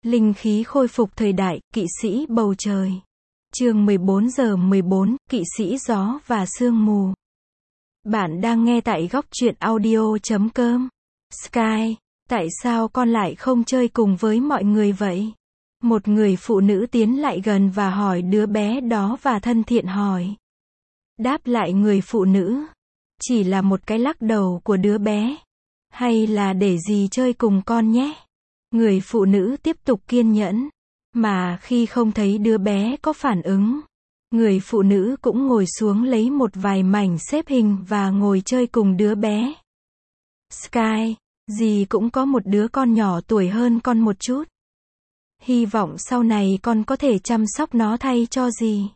Linh khí khôi phục thời đại, kỵ sĩ bầu trời. Chương 14:14, kỵ sĩ gió và sương mù. Bạn đang nghe tại góc truyện audio.com. Sky, tại sao con lại không chơi cùng với mọi người vậy? Một người phụ nữ tiến lại gần và hỏi đứa bé đó và thân thiện hỏi. Đáp lại người phụ nữ. Chỉ là một cái lắc đầu của đứa bé. Hay là để dì chơi cùng con nhé? Người phụ nữ tiếp tục kiên nhẫn. Mà khi không thấy đứa bé có phản ứng, người phụ nữ cũng ngồi xuống lấy một vài mảnh xếp hình và ngồi chơi cùng đứa bé. Sky, dì cũng có một đứa con nhỏ tuổi hơn con một chút. Hy vọng sau này con có thể chăm sóc nó thay cho dì.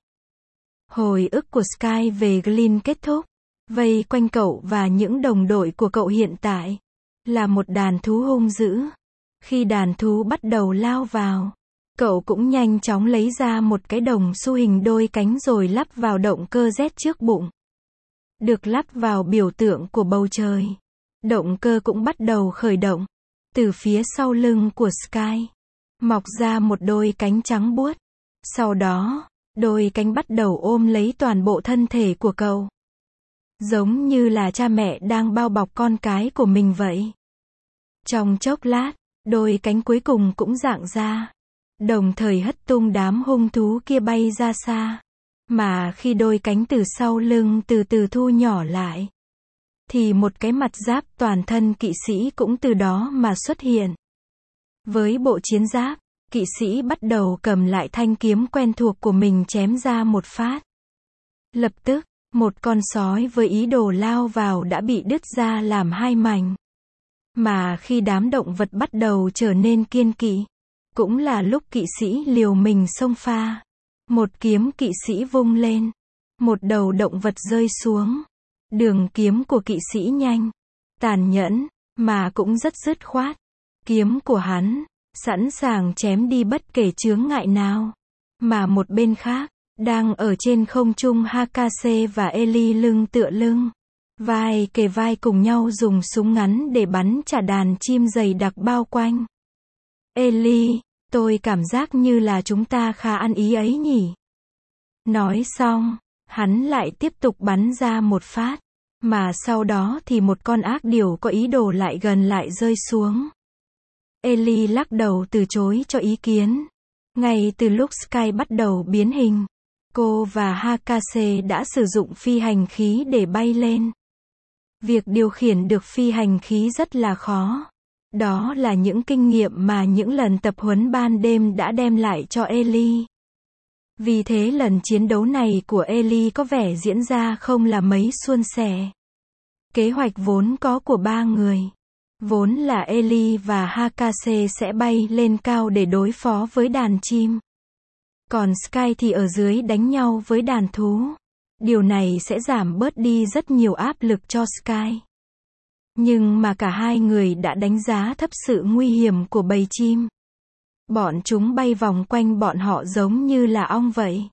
Hồi ức của Sky về Glynn kết thúc. Vây quanh cậu và những đồng đội của cậu hiện tại là một đàn thú hung dữ. Khi đàn thú bắt đầu lao vào, cậu cũng nhanh chóng lấy ra một cái đồng xu hình đôi cánh rồi lắp vào động cơ Z trước bụng. Được lắp vào biểu tượng của bầu trời. Động cơ cũng bắt đầu khởi động. Từ phía sau lưng của Sky mọc ra một đôi cánh trắng buốt. Sau đó, đôi cánh bắt đầu ôm lấy toàn bộ thân thể của cậu. Giống như là cha mẹ đang bao bọc con cái của mình vậy. Trong chốc lát, đôi cánh cuối cùng cũng rạng ra. Đồng thời hất tung đám hung thú kia bay ra xa. Mà khi đôi cánh từ sau lưng từ từ thu nhỏ lại, thì một cái mặt giáp toàn thân kỵ sĩ cũng từ đó mà xuất hiện. Với bộ chiến giáp, kỵ sĩ bắt đầu cầm lại thanh kiếm quen thuộc của mình chém ra một phát. Lập tức, một con sói với ý đồ lao vào đã bị đứt ra làm hai mảnh. Mà khi đám động vật bắt đầu trở nên kiên kỵ, cũng là lúc kỵ sĩ liều mình xông pha. Một kiếm kỵ sĩ vung lên. Một đầu động vật rơi xuống. Đường kiếm của kỵ sĩ nhanh, tàn nhẫn, mà cũng rất dứt khoát. Kiếm của hắn sẵn sàng chém đi bất kể chướng ngại nào. Mà một bên khác, đang ở trên không trung Hakase và Ellie lưng tựa lưng, vai kề vai cùng nhau dùng súng ngắn để bắn trả đàn chim dày đặc bao quanh. Ellie, tôi cảm giác như là chúng ta khá ăn ý ấy nhỉ. Nói xong, hắn lại tiếp tục bắn ra một phát. Mà sau đó thì một con ác điểu có ý đồ lại gần lại rơi xuống. Ellie lắc đầu từ chối cho ý kiến. Ngay từ lúc Sky bắt đầu biến hình, cô và Hakase đã sử dụng phi hành khí để bay lên. Việc điều khiển được phi hành khí rất là khó. Đó là những kinh nghiệm mà những lần tập huấn ban đêm đã đem lại cho Ellie. Vì thế lần chiến đấu này của Ellie có vẻ diễn ra không là mấy suôn sẻ. Kế hoạch vốn có của ba người, vốn là Ellie và Hakase sẽ bay lên cao để đối phó với đàn chim. Còn Sky thì ở dưới đánh nhau với đàn thú. Điều này sẽ giảm bớt đi rất nhiều áp lực cho Sky. Nhưng mà cả hai người đã đánh giá thấp sự nguy hiểm của bầy chim. Bọn chúng bay vòng quanh bọn họ giống như là ong vậy.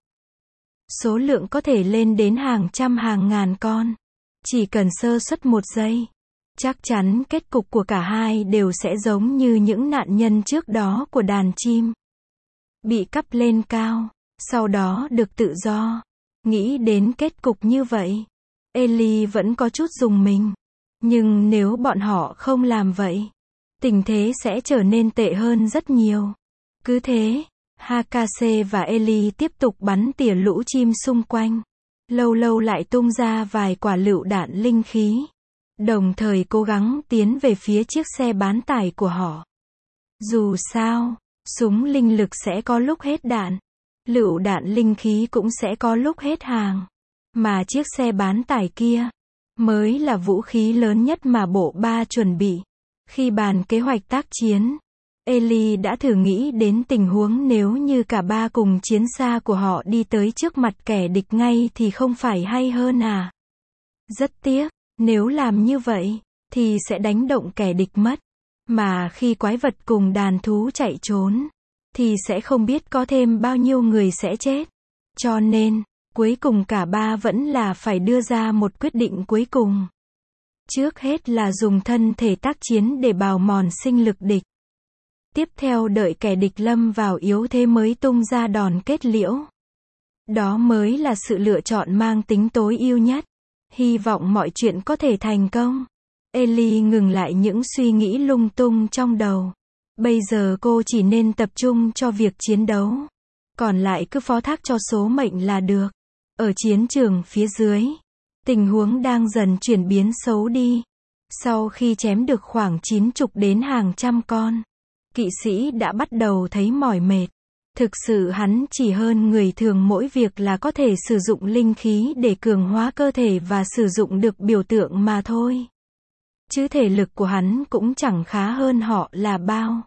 Số lượng có thể lên đến hàng trăm hàng ngàn con. Chỉ cần sơ suất một giây, chắc chắn kết cục của cả hai đều sẽ giống như những nạn nhân trước đó của đàn chim. Bị cắp lên cao, sau đó được tự do. Nghĩ đến kết cục như vậy, Ellie vẫn có chút rùng mình. Nhưng nếu bọn họ không làm vậy, tình thế sẽ trở nên tệ hơn rất nhiều. Cứ thế, Hakase và Ellie tiếp tục bắn tỉa lũ chim xung quanh. Lâu lâu lại tung ra vài quả lựu đạn linh khí. Đồng thời cố gắng tiến về phía chiếc xe bán tải của họ. Dù sao, súng linh lực sẽ có lúc hết đạn. Lựu đạn linh khí cũng sẽ có lúc hết hàng. Mà chiếc xe bán tải kia mới là vũ khí lớn nhất mà bộ ba chuẩn bị. Khi bàn kế hoạch tác chiến, Ellie đã thử nghĩ đến tình huống nếu như cả ba cùng chiến xa của họ đi tới trước mặt kẻ địch ngay thì không phải hay hơn à? Rất tiếc, nếu làm như vậy, thì sẽ đánh động kẻ địch mất. Mà khi quái vật cùng đàn thú chạy trốn, thì sẽ không biết có thêm bao nhiêu người sẽ chết. Cho nên, cuối cùng cả ba vẫn là phải đưa ra một quyết định cuối cùng. Trước hết là dùng thân thể tác chiến để bào mòn sinh lực địch. Tiếp theo đợi kẻ địch lâm vào yếu thế mới tung ra đòn kết liễu. Đó mới là sự lựa chọn mang tính tối ưu nhất. Hy vọng mọi chuyện có thể thành công. Ellie ngừng lại những suy nghĩ lung tung trong đầu. Bây giờ cô chỉ nên tập trung cho việc chiến đấu. Còn lại cứ phó thác cho số mệnh là được. Ở chiến trường phía dưới, tình huống đang dần chuyển biến xấu đi. Sau khi chém được khoảng 90 đến hàng trăm con, kỵ sĩ đã bắt đầu thấy mỏi mệt. Thực sự hắn chỉ hơn người thường mỗi việc là có thể sử dụng linh khí để cường hóa cơ thể và sử dụng được biểu tượng mà thôi. Chứ thể lực của hắn cũng chẳng khá hơn họ là bao.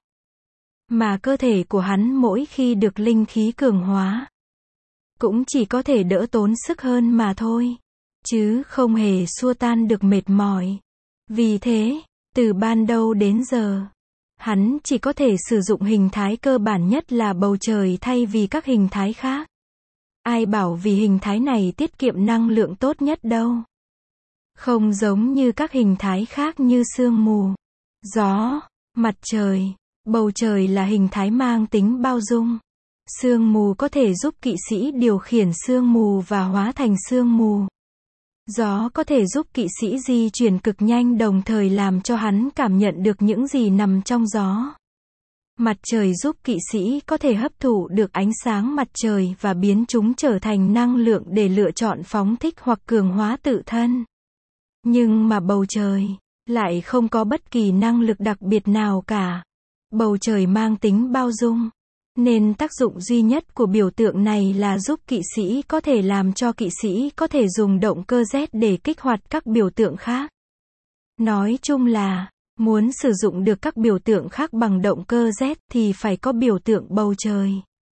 Mà cơ thể của hắn mỗi khi được linh khí cường hóa, cũng chỉ có thể đỡ tốn sức hơn mà thôi. Chứ không hề xua tan được mệt mỏi. Vì thế, từ ban đầu đến giờ, hắn chỉ có thể sử dụng hình thái cơ bản nhất là bầu trời thay vì các hình thái khác. Ai bảo vì hình thái này tiết kiệm năng lượng tốt nhất đâu. Không giống như các hình thái khác như sương mù, gió, mặt trời, bầu trời là hình thái mang tính bao dung. Sương mù có thể giúp kỵ sĩ điều khiển sương mù và hóa thành sương mù. Gió có thể giúp kỵ sĩ di chuyển cực nhanh đồng thời làm cho hắn cảm nhận được những gì nằm trong gió. Mặt trời giúp kỵ sĩ có thể hấp thụ được ánh sáng mặt trời và biến chúng trở thành năng lượng để lựa chọn phóng thích hoặc cường hóa tự thân. Nhưng mà bầu trời lại không có bất kỳ năng lực đặc biệt nào cả. Bầu trời mang tính bao dung, nên tác dụng duy nhất của biểu tượng này là giúp kỵ sĩ có thể làm cho kỵ sĩ có thể dùng động cơ Z để kích hoạt các biểu tượng khác. Nói chung là, muốn sử dụng được các biểu tượng khác bằng động cơ Z thì phải có biểu tượng bầu trời.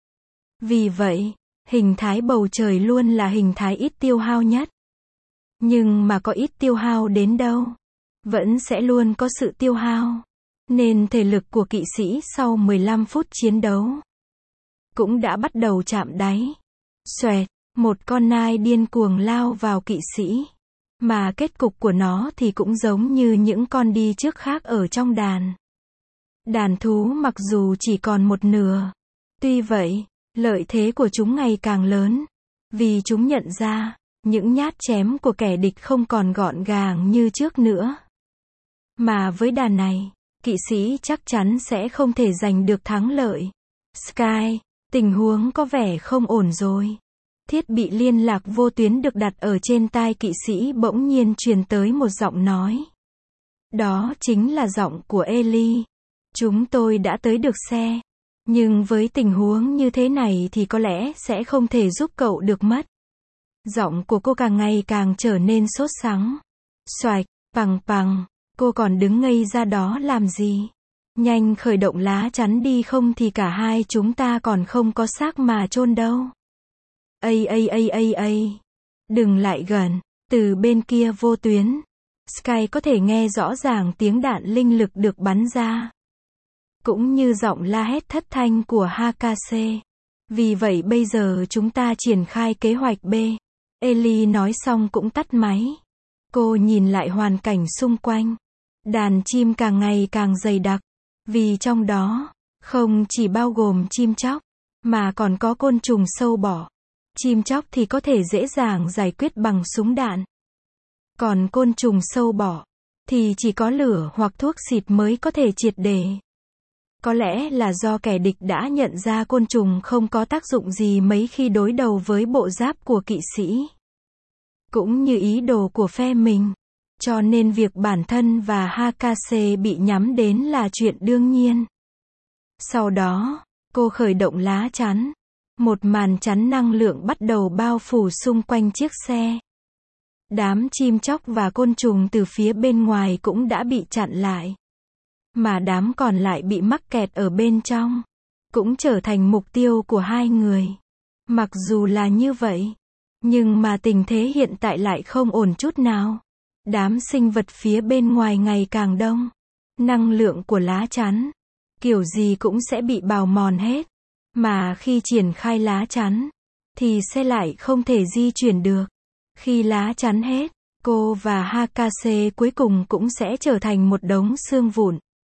Vì vậy, hình thái bầu trời luôn là hình thái ít tiêu hao nhất. Nhưng mà có ít tiêu hao đến đâu, vẫn sẽ luôn có sự tiêu hao. Nên thể lực của kỵ sĩ sau 15 phút chiến đấu cũng đã bắt đầu chạm đáy. Xoẹt, một con nai điên cuồng lao vào kỵ sĩ. Mà kết cục của nó thì cũng giống như những con đi trước khác ở trong đàn. Đàn thú mặc dù chỉ còn một nửa. Tuy vậy, lợi thế của chúng ngày càng lớn. Vì chúng nhận ra, những nhát chém của kẻ địch không còn gọn gàng như trước nữa. Mà với đàn này, kỵ sĩ chắc chắn sẽ không thể giành được thắng lợi. Sky, tình huống có vẻ không ổn rồi. Thiết bị liên lạc vô tuyến được đặt ở trên tai kỵ sĩ bỗng nhiên truyền tới một giọng nói. Đó chính là giọng của Ellie. Chúng tôi đã tới được xe. Nhưng với tình huống như thế này thì có lẽ sẽ không thể giúp cậu được mất. Giọng của cô càng ngày càng trở nên sốt sắng. Xoạch, pằng pằng, cô còn đứng ngây ra đó làm gì? Nhanh khởi động lá chắn đi không thì cả hai chúng ta còn không có xác mà chôn đâu. Đừng lại gần. Từ bên kia vô tuyến, Sky có thể nghe rõ ràng tiếng đạn linh lực được bắn ra. Cũng như giọng la hét thất thanh của Hakase. Vì vậy bây giờ chúng ta triển khai kế hoạch B. Ellie nói xong cũng tắt máy. Cô nhìn lại hoàn cảnh xung quanh. Đàn chim càng ngày càng dày đặc. Vì trong đó, không chỉ bao gồm chim chóc, mà còn có côn trùng sâu bọ. Chim chóc thì có thể dễ dàng giải quyết bằng súng đạn. Còn côn trùng sâu bọ, thì chỉ có lửa hoặc thuốc xịt mới có thể triệt để. Có lẽ là do kẻ địch đã nhận ra côn trùng không có tác dụng gì mấy khi đối đầu với bộ giáp của kỵ sĩ. Cũng như ý đồ của phe mình. Cho nên việc bản thân và Hakase bị nhắm đến là chuyện đương nhiên. Sau đó, cô khởi động lá chắn. Một màn chắn năng lượng bắt đầu bao phủ xung quanh chiếc xe. Đám chim chóc và côn trùng từ phía bên ngoài cũng đã bị chặn lại. Mà đám còn lại bị mắc kẹt ở bên trong. Cũng trở thành mục tiêu của hai người. Mặc dù là như vậy, nhưng mà tình thế hiện tại lại không ổn chút nào. Đám sinh vật phía bên ngoài ngày càng đông. Năng lượng của lá chắn, kiểu gì cũng sẽ bị bào mòn hết. Mà khi triển khai lá chắn, thì xe lại không thể di chuyển được. Khi lá chắn hết, cô và Hakase cuối cùng cũng sẽ trở thành một đống xương vụn.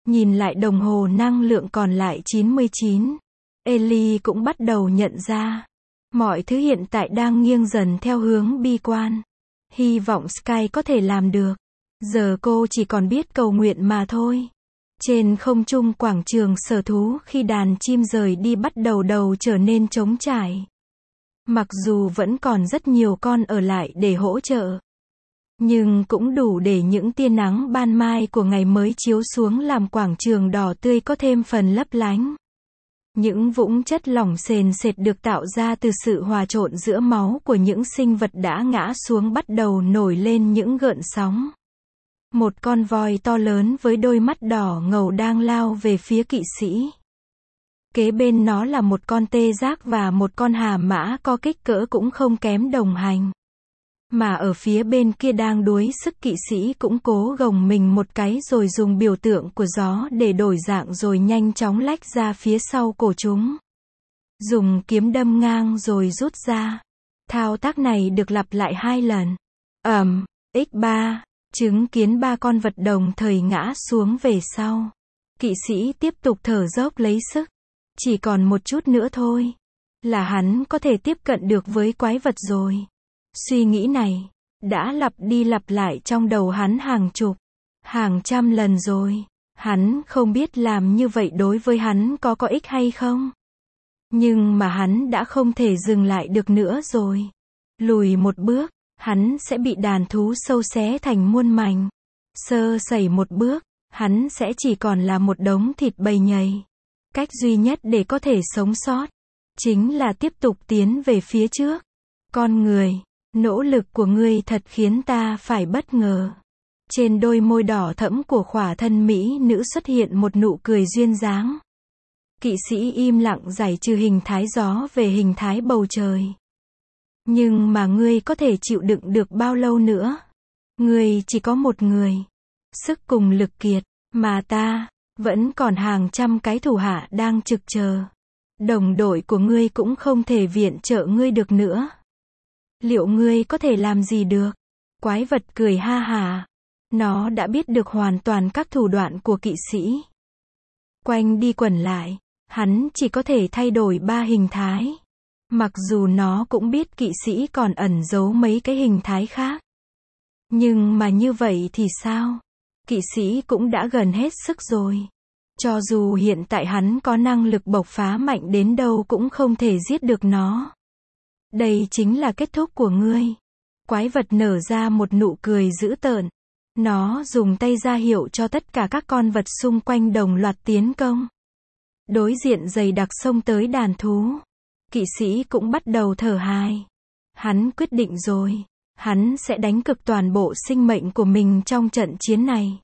Nhìn lại đồng hồ năng lượng còn lại 99. Ellie cũng bắt đầu nhận ra. Mọi thứ hiện tại đang nghiêng dần theo hướng bi quan. Hy vọng Sky có thể làm được. Giờ cô chỉ còn biết cầu nguyện mà thôi. Trên không trung quảng trường sở thú khi đàn chim rời đi bắt đầu trở nên trống trải. Mặc dù vẫn còn rất nhiều con ở lại để hỗ trợ. Nhưng cũng đủ để những tia nắng ban mai của ngày mới chiếu xuống làm quảng trường đỏ tươi có thêm phần lấp lánh. Những vũng chất lỏng sền sệt được tạo ra từ sự hòa trộn giữa máu của những sinh vật đã ngã xuống bắt đầu nổi lên những gợn sóng. Một con voi to lớn với đôi mắt đỏ ngầu đang lao về phía kỵ sĩ. Kế bên nó là một con tê giác và một con hà mã có kích cỡ cũng không kém đồng hành. Mà ở phía bên kia đang đuối sức kỵ sĩ cũng cố gồng mình một cái rồi dùng biểu tượng của gió để đổi dạng rồi nhanh chóng lách ra phía sau cổ chúng. Dùng kiếm đâm ngang rồi rút ra. Thao tác này được lặp lại 2 lần. X3, chứng kiến 3 con vật đồng thời ngã xuống về sau. Kỵ sĩ tiếp tục thở dốc lấy sức. Chỉ còn một chút nữa thôi. Là hắn có thể tiếp cận được với quái vật rồi. Suy nghĩ này đã lặp đi lặp lại trong đầu hắn hàng chục, hàng trăm lần rồi. Hắn không biết làm như vậy đối với hắn có ích hay không. Nhưng mà hắn đã không thể dừng lại được nữa rồi. Lùi một bước, hắn sẽ bị đàn thú sâu xé thành muôn mảnh. Sơ sẩy một bước, hắn sẽ chỉ còn là một đống thịt bầy nhầy. Cách duy nhất để có thể sống sót chính là tiếp tục tiến về phía trước. Con người, nỗ lực của ngươi thật khiến ta phải bất ngờ. Trên đôi môi đỏ thẫm của khỏa thân mỹ nữ xuất hiện một nụ cười duyên dáng. Kỵ sĩ im lặng giải trừ hình thái gió về hình thái bầu trời. Nhưng mà ngươi có thể chịu đựng được bao lâu nữa? Ngươi chỉ có một người. Sức cùng lực kiệt, mà ta vẫn còn hàng trăm cái thủ hạ đang trực chờ. Đồng đội của ngươi cũng không thể viện trợ ngươi được nữa. Liệu ngươi có thể làm gì được? Quái vật cười ha hả. Nó đã biết được hoàn toàn các thủ đoạn của kỵ sĩ. Quanh đi quẩn lại, hắn chỉ có thể thay đổi 3 hình thái. Mặc dù nó cũng biết kỵ sĩ còn ẩn giấu mấy cái hình thái khác. Nhưng mà như vậy thì sao? Kỵ sĩ cũng đã gần hết sức rồi. Cho dù hiện tại hắn có năng lực bộc phá mạnh đến đâu cũng không thể giết được nó. Đây chính là kết thúc của ngươi. Quái vật nở ra một nụ cười dữ tợn. Nó dùng tay ra hiệu cho tất cả các con vật xung quanh đồng loạt tiến công. Đối diện dày đặc xông tới đàn thú. Kỵ sĩ cũng bắt đầu thở hài. Hắn quyết định rồi. Hắn sẽ đánh cực toàn bộ sinh mệnh của mình trong trận chiến này.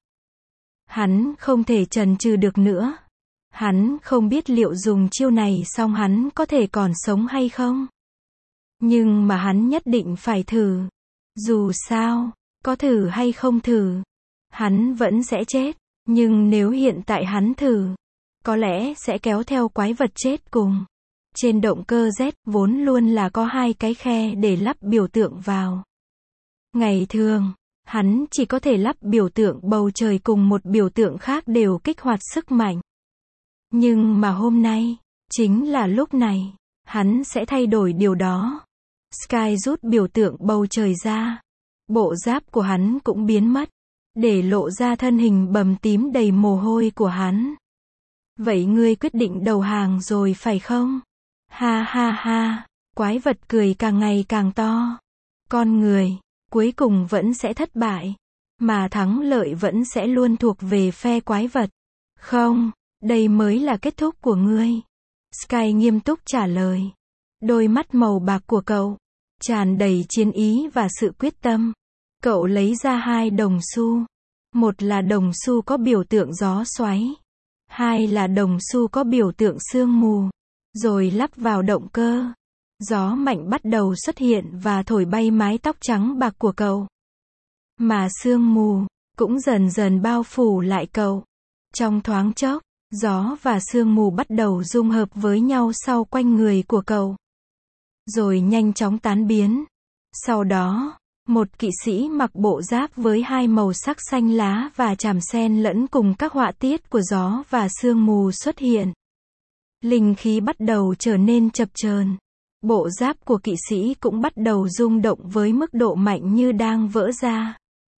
Hắn không thể chần chừ được nữa. Hắn không biết liệu dùng chiêu này xong hắn có thể còn sống hay không. Nhưng mà hắn nhất định phải thử. Dù sao, có thử hay không thử, hắn vẫn sẽ chết. Nhưng nếu hiện tại hắn thử, có lẽ sẽ kéo theo quái vật chết cùng. Trên động cơ Z vốn luôn là có 2 cái khe để lắp biểu tượng vào. Ngày thường, hắn chỉ có thể lắp biểu tượng bầu trời cùng một biểu tượng khác đều kích hoạt sức mạnh. Nhưng mà hôm nay, chính là lúc này, hắn sẽ thay đổi điều đó. Sky rút biểu tượng bầu trời ra. Bộ giáp của hắn cũng biến mất, để lộ ra thân hình bầm tím đầy mồ hôi của hắn. Vậy ngươi quyết định đầu hàng rồi phải không? Ha ha ha, quái vật cười càng ngày càng to. Con người, cuối cùng vẫn sẽ thất bại, mà thắng lợi vẫn sẽ luôn thuộc về phe quái vật. Không, đây mới là kết thúc của ngươi. Sky nghiêm túc trả lời. Đôi mắt màu bạc của cậu tràn đầy chiến ý và sự quyết tâm. Cậu lấy ra 2 đồng xu. Một là đồng xu có biểu tượng gió xoáy. 2 là đồng xu có biểu tượng sương mù. Rồi lắp vào động cơ. Gió mạnh bắt đầu xuất hiện và thổi bay mái tóc trắng bạc của cậu. Mà sương mù cũng dần dần bao phủ lại cậu. Trong thoáng chốc, gió và sương mù bắt đầu dung hợp với nhau sau quanh người của cậu. Rồi nhanh chóng tán biến. Sau đó, Một kỵ sĩ mặc bộ giáp với hai màu sắc xanh lá và chàm sen lẫn cùng các họa tiết của gió và sương mù xuất hiện. Linh khí bắt đầu trở nên chập chờn. Bộ giáp của kỵ sĩ cũng bắt đầu rung động với mức độ mạnh như đang vỡ ra.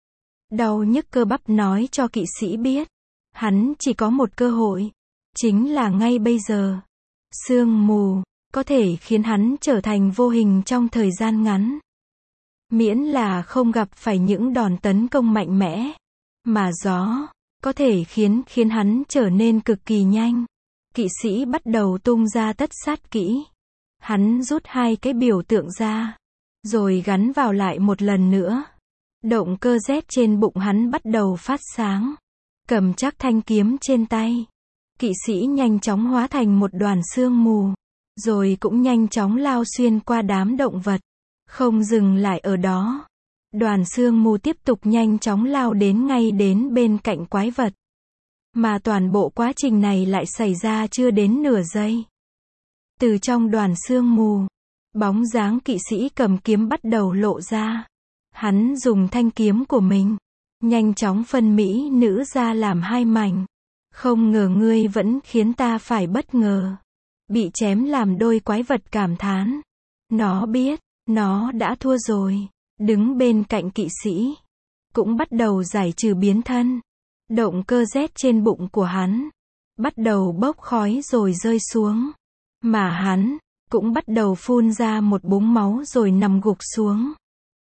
Đau nhức cơ bắp nói cho kỵ sĩ biết, hắn chỉ có một cơ hội, chính là ngay bây giờ. Sương mù có thể khiến hắn trở thành vô hình trong thời gian ngắn. Miễn là không gặp phải những đòn tấn công mạnh mẽ, mà gió có thể khiến hắn trở nên cực kỳ nhanh. Kỵ sĩ bắt đầu tung ra tất sát kỹ. Hắn rút hai cái biểu tượng ra, rồi gắn vào lại một lần nữa. Động cơ Z trên bụng hắn bắt đầu phát sáng. Cầm chắc thanh kiếm trên tay, kỵ sĩ nhanh chóng hóa thành một đoàn sương mù, rồi cũng nhanh chóng lao xuyên qua đám động vật. Không dừng lại ở đó. Đoàn sương mù tiếp tục nhanh chóng lao ngay đến bên cạnh quái vật. Mà toàn bộ quá trình này lại xảy ra chưa đến nửa giây. Từ trong đoàn sương mù, bóng dáng kỵ sĩ cầm kiếm bắt đầu lộ ra. Hắn dùng thanh kiếm của mình, nhanh chóng phân mỹ nữ ra làm hai mảnh. Không ngờ ngươi vẫn khiến ta phải bất ngờ. Bị chém làm đôi quái vật cảm thán. Nó biết, nó đã thua rồi. Đứng bên cạnh kỵ sĩ, cũng bắt đầu giải trừ biến thân. Động cơ Z trên bụng của hắn bắt đầu bốc khói rồi rơi xuống. Mà hắn cũng bắt đầu phun ra một búng máu rồi nằm gục xuống.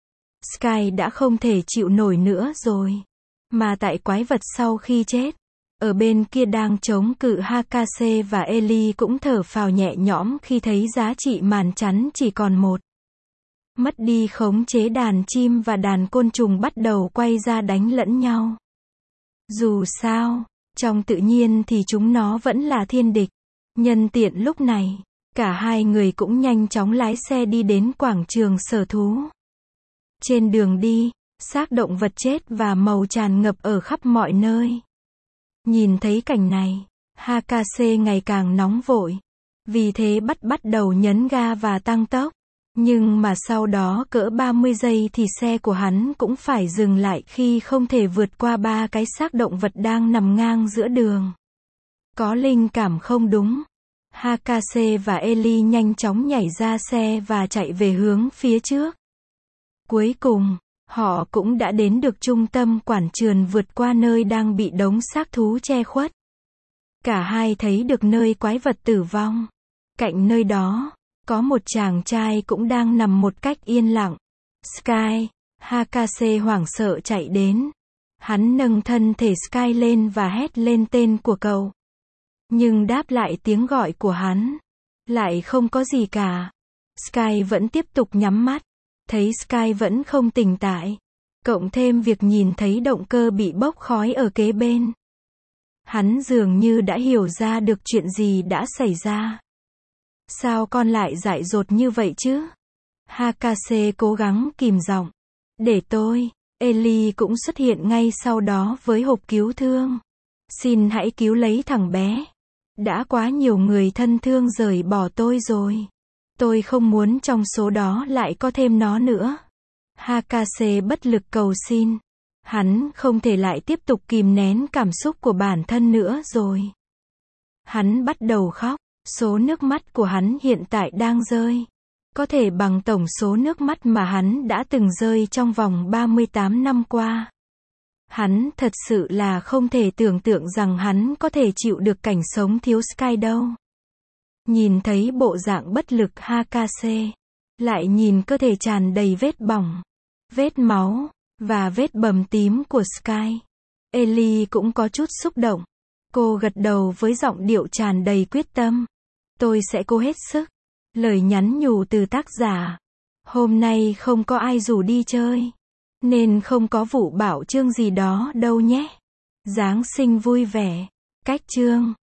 Sky đã không thể chịu nổi nữa rồi. Mà tại quái vật sau khi chết, ở bên kia đang chống cự Hakase và Ellie cũng thở phào nhẹ nhõm khi thấy giá trị màn chắn chỉ còn một. Mất đi khống chế, đàn chim và đàn côn trùng bắt đầu quay ra đánh lẫn nhau. Dù sao, trong tự nhiên thì chúng nó vẫn là thiên địch. Nhân tiện lúc này, cả hai người cũng nhanh chóng lái xe đi đến quảng trường sở thú. Trên đường đi, xác động vật chết và màu tràn ngập ở khắp mọi nơi. Nhìn thấy cảnh này, Hakase ngày càng nóng vội. Vì thế bắt đầu nhấn ga và tăng tốc. Nhưng mà sau đó cỡ 30 giây thì xe của hắn cũng phải dừng lại khi không thể vượt qua ba cái xác động vật đang nằm ngang giữa đường. Có linh cảm không đúng. Hakase và Ellie nhanh chóng nhảy ra xe và chạy về hướng phía trước. Cuối cùng, họ cũng đã đến được trung tâm quảng trường, vượt qua nơi đang bị đống xác thú che khuất. Cả hai thấy được nơi quái vật tử vong. Cạnh nơi đó, có một chàng trai cũng đang nằm một cách yên lặng. Sky, Hakase hoảng sợ chạy đến. Hắn nâng thân thể Sky lên và hét lên tên của cậu. Nhưng đáp lại tiếng gọi của hắn, lại không có gì cả. Sky vẫn tiếp tục nhắm mắt. Thấy Sky vẫn không tỉnh tại, cộng thêm việc nhìn thấy động cơ bị bốc khói ở kế bên, hắn dường như đã hiểu ra được chuyện gì đã xảy ra. Sao con lại dại dột như vậy chứ? Hakase cố gắng kìm giọng. Để tôi. Ellie cũng xuất hiện ngay sau đó với hộp cứu thương. Xin hãy cứu lấy thằng bé. Đã quá nhiều người thân thương rời bỏ tôi rồi. Tôi không muốn trong số đó lại có thêm nó nữa. Hakase bất lực cầu xin. Hắn không thể lại tiếp tục kìm nén cảm xúc của bản thân nữa rồi. Hắn bắt đầu khóc. Số nước mắt của hắn hiện tại đang rơi, có thể bằng tổng số nước mắt mà hắn đã từng rơi trong vòng 38 năm qua. Hắn thật sự là không thể tưởng tượng rằng hắn có thể chịu được cảnh sống thiếu Sky đâu. Nhìn thấy bộ dạng bất lực Hakase, lại nhìn cơ thể tràn đầy vết bỏng, vết máu, và vết bầm tím của Sky, Ellie cũng có chút xúc động. Cô gật đầu với giọng điệu tràn đầy quyết tâm. Tôi sẽ cố hết sức. Lời nhắn nhủ từ tác giả. Hôm nay không có ai rủ đi chơi, nên không có vụ bảo chương gì đó đâu nhé. Giáng sinh vui vẻ. Cách chương.